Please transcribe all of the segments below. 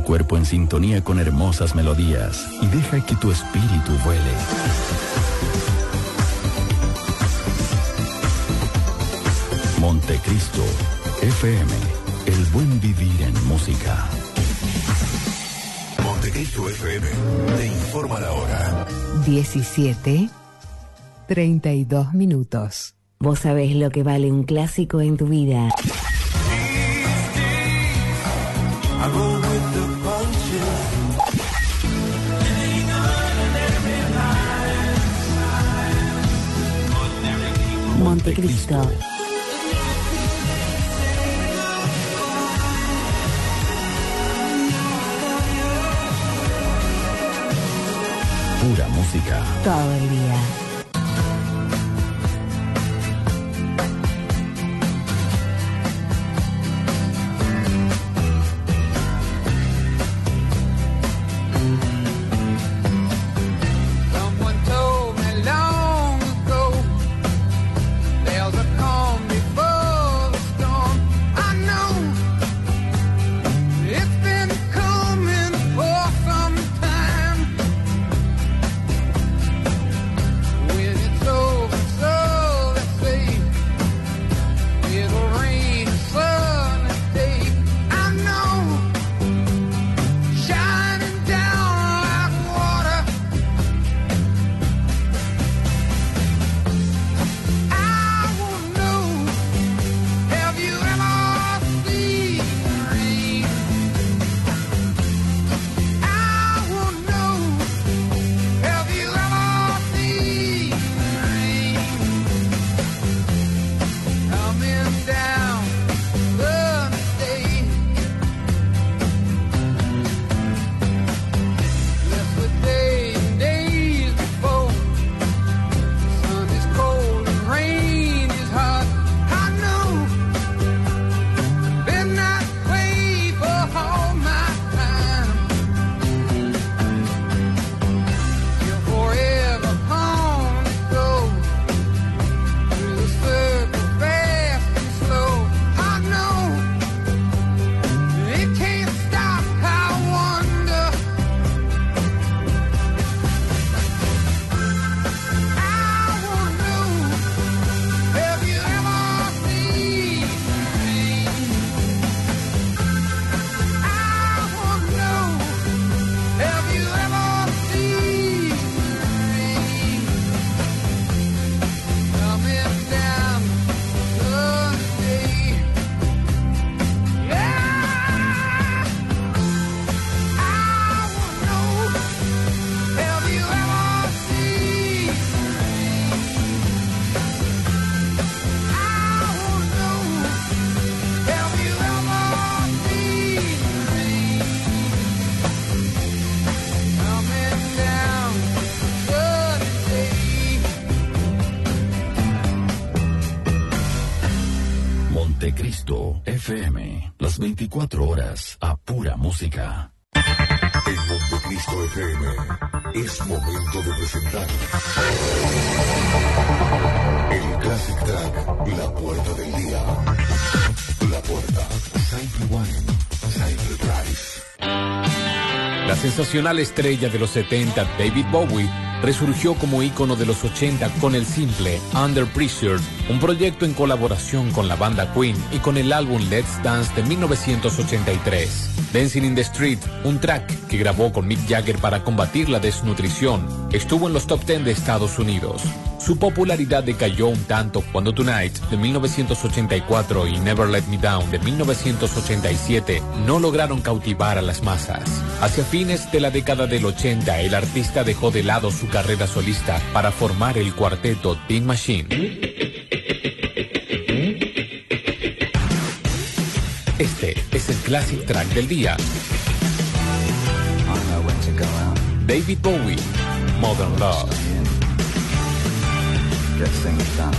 cuerpo en sintonía con hermosas melodías y deja que tu espíritu vuele. Montecristo FM, el buen vivir en música. Montecristo FM te informa la hora. 17:32. Vos sabés lo que vale un clásico en tu vida. Montecristo. Pura música. Todo el día. Montecristo FM, las 24 horas a pura música. En Montecristo FM es momento de presentar el Classic Track, La Puerta del Día. La Puerta, Cycle Wine, Cycle Drive. La sensacional estrella de los 70, David Bowie, resurgió como ícono de los 80 con el simple Under Pressure, un proyecto en colaboración con la banda Queen y con el álbum Let's Dance de 1983. Dancing in the Street, un track que grabó con Mick Jagger para combatir la desnutrición, estuvo en los top 10 de Estados Unidos. Su popularidad decayó un tanto cuando Tonight de 1984 y Never Let Me Down de 1987 no lograron cautivar a las masas. Hacia fines de la década del 80, el artista dejó de lado su carrera solista para formar el cuarteto Tin Machine. Este es el Classic Track del día. David Bowie, Modern Love. Get things done.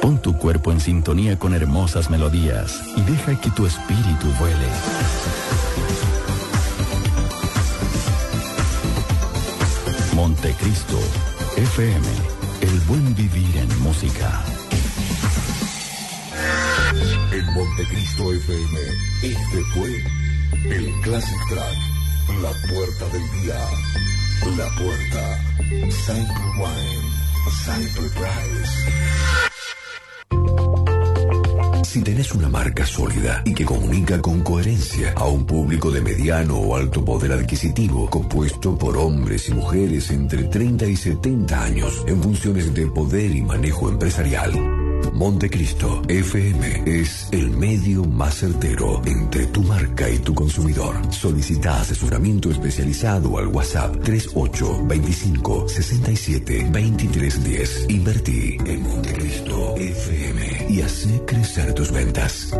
Pon tu cuerpo en sintonía con hermosas melodías y deja que tu espíritu vuele. Montecristo FM, el buen vivir en música. En Montecristo FM, este fue el Classic Track, La Puerta del Día. La Puerta, Simple Wine, Simple Price. Si tenés una marca sólida y que comunica con coherencia a un público de mediano o alto poder adquisitivo, compuesto por hombres y mujeres entre 30 y 70 años en funciones de poder y manejo empresarial, Montecristo FM es el medio más certero entre tu marca y tu consumidor. Solicita asesoramiento especializado al WhatsApp 3825672310. Invertí en Montecristo FM y hace crecer tus ventas.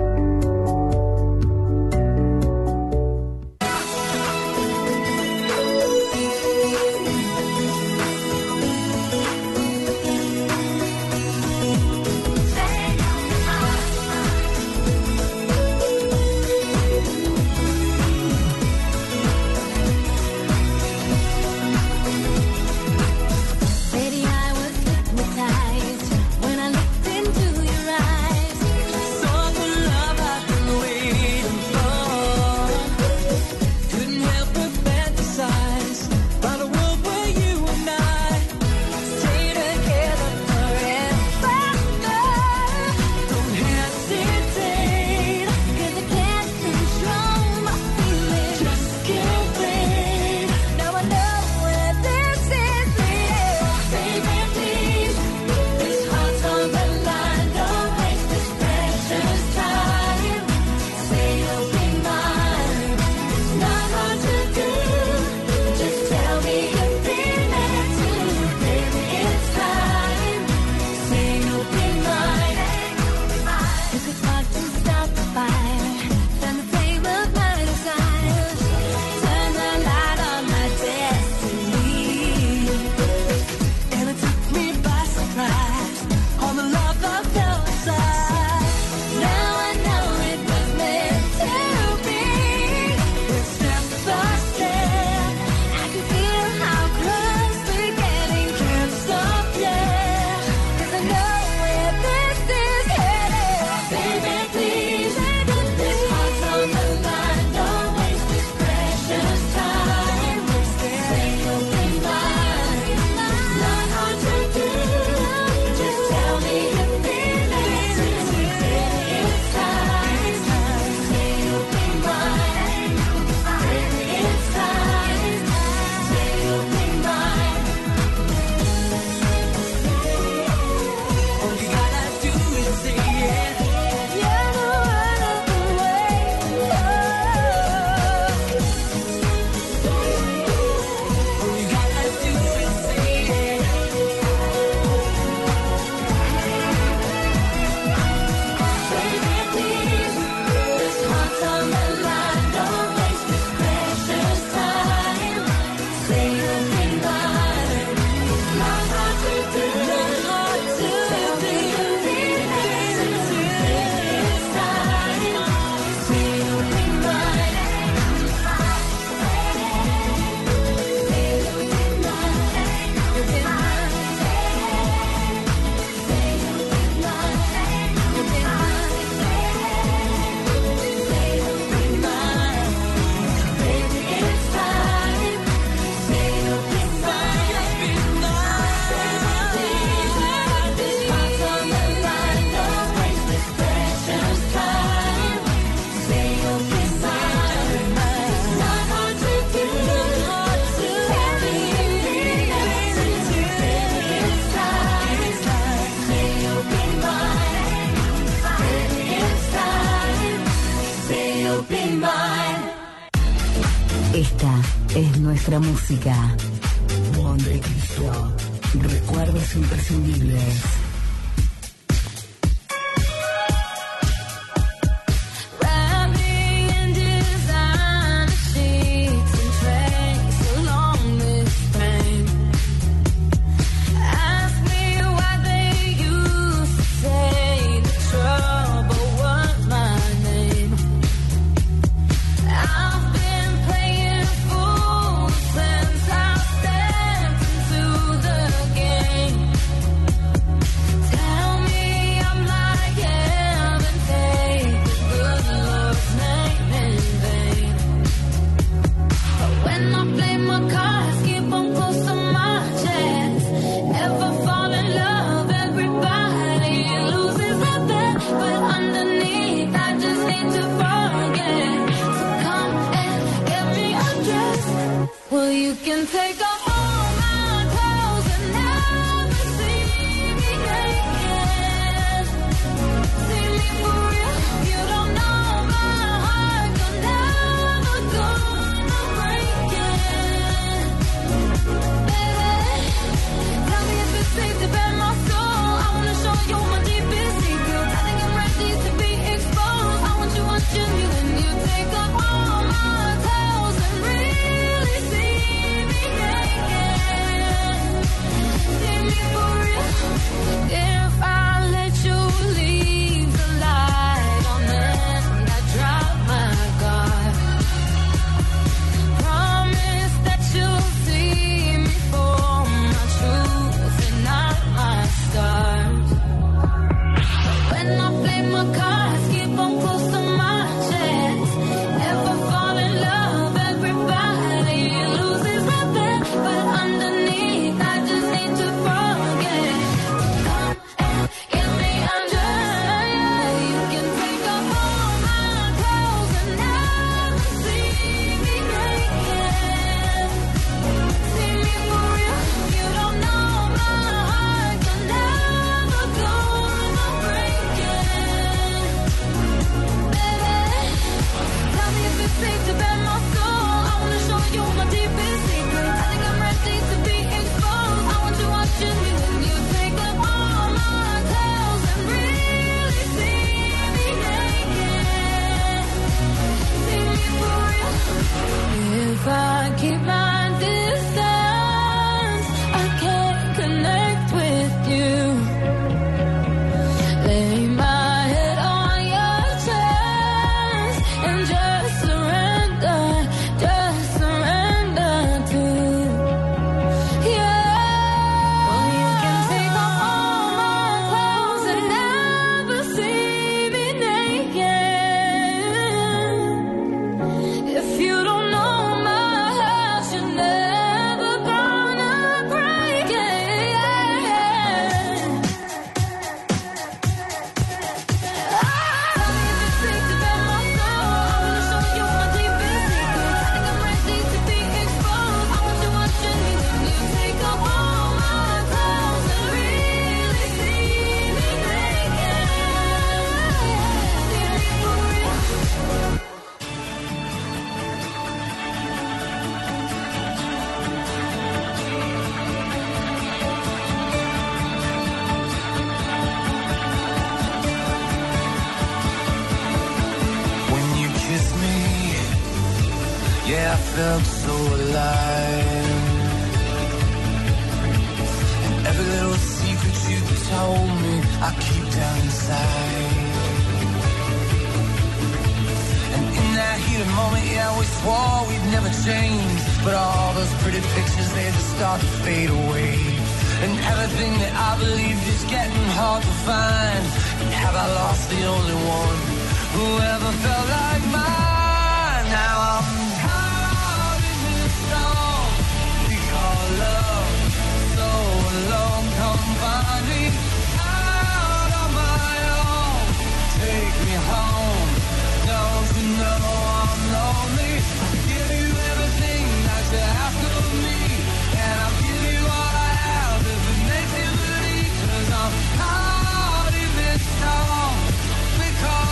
Esta es nuestra música. Montecristo. Recuerdos imprescindibles. Ask me what they used to say. take off all my clothes and never see me naked. See me for real, you don't know my heart, you're never gonna break it. Baby, tell me if it's safe to bet my soul. I wanna show you my deepest secrets. I think I'm ready to be exposed. I want you watching me when you take off all my clothes and really see me naked. See me for real. If I let you leave the light on and I drop my guard, promise that you'll see me for my truth and not my scars. When I play my cards, keep on close to my chest. If I fall in love, everybody loses right there. But underneath, I just need to forget. Come and get me undressed. You can take off all my clothes and never see me naked. See me for real, you don't know my heart, you're never gonna break it. Baby, tell me if it's safe to bet my soul. I wanna show you my deepest secrets. I think I'm ready to be exposed. I want you watching me when you take off all my clothes and really see me naked. See me for real. If I keep my distance, I can't connect with you. Lay my head on your chest and just surrender to. Yeah. Well, you can take off all my clothes and never see me naked. If you don't know my house, you're never gonna break it. Tell me if it's safe to bet my soul. I wanna show you my deepest secrets. I think I'm ready to be exposed. I want you watching me when you take off all my clothes and really see me naked. See me for real. When you kissed me, yeah, I felt so alive. And every little secret you told me, I keep down inside. And in that heated moment, yeah, we swore we'd never change. But all those pretty pictures, they just start to fade away. And everything that I believed is getting hard to find. And have I lost the only one who ever felt like mine? Now I'm caught in this storm we call love. So alone, come find me out on my own. Take me home. Don't you know I'm lonely? I'll give you everything that you ask of me, and I'll give you all I have if it makes you believe. 'Cause I'm caught in this storm we call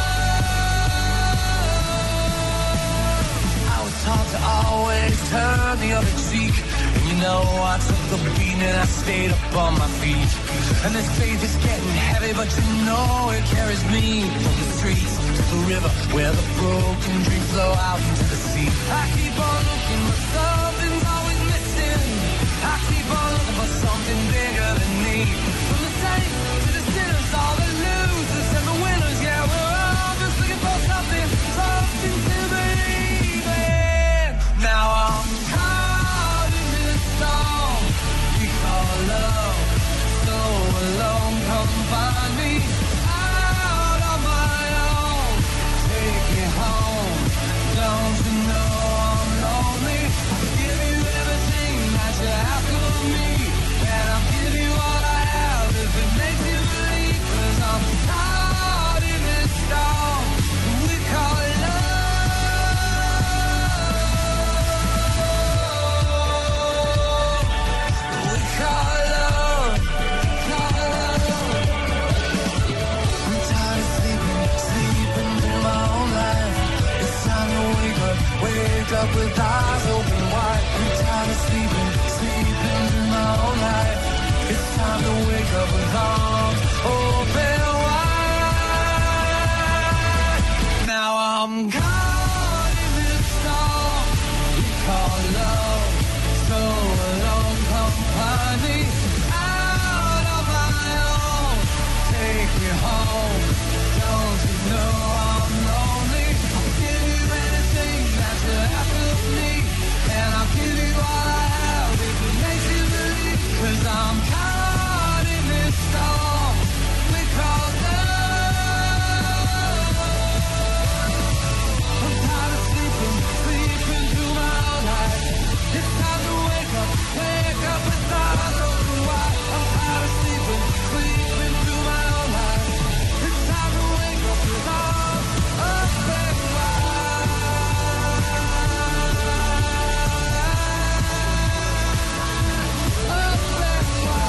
love. I was taught to always turn the other cheek, and you know I took the beating and I stayed up on my feet. And this faith is getting heavy, but you know it carries me from the streets to the river where the broken dreams flow out into the sea. I keep on looking, but something's always missing. I keep on looking for something bigger than me. From the saints to the sinners, all the losers and the winners, yeah, we're all just looking for something to believe in. Now I'm caught in this storm we call love. So alone, come find me out on my own. Take me home. Don't you know I'm lonely? I'll give you everything that you ask of me, and I'll give you all I have. home. Don't you know I'm lonely? I'll give you anything that you ask of me, and I'll give you all I have if it makes you believe. 'Cause I'm caught in this storm we call love. I'm tired of sleeping through my own life. It's time to wake up with eyes open wide. I'm tired of sleeping through my own life. It's time to wake up with eyes open wide. Open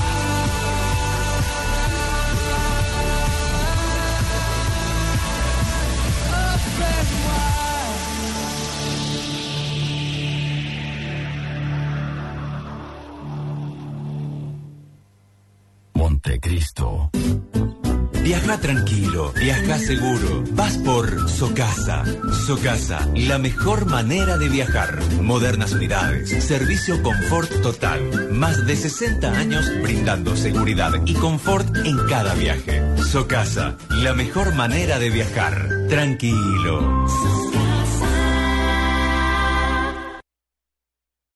Montecristo. Viaja tranquilo, viaja seguro. Vas por Socasa. Socasa, la mejor manera de viajar. Modernas unidades, servicio confort total. Más de 60 años brindando seguridad y confort en cada viaje. Socasa, la mejor manera de viajar. Tranquilo.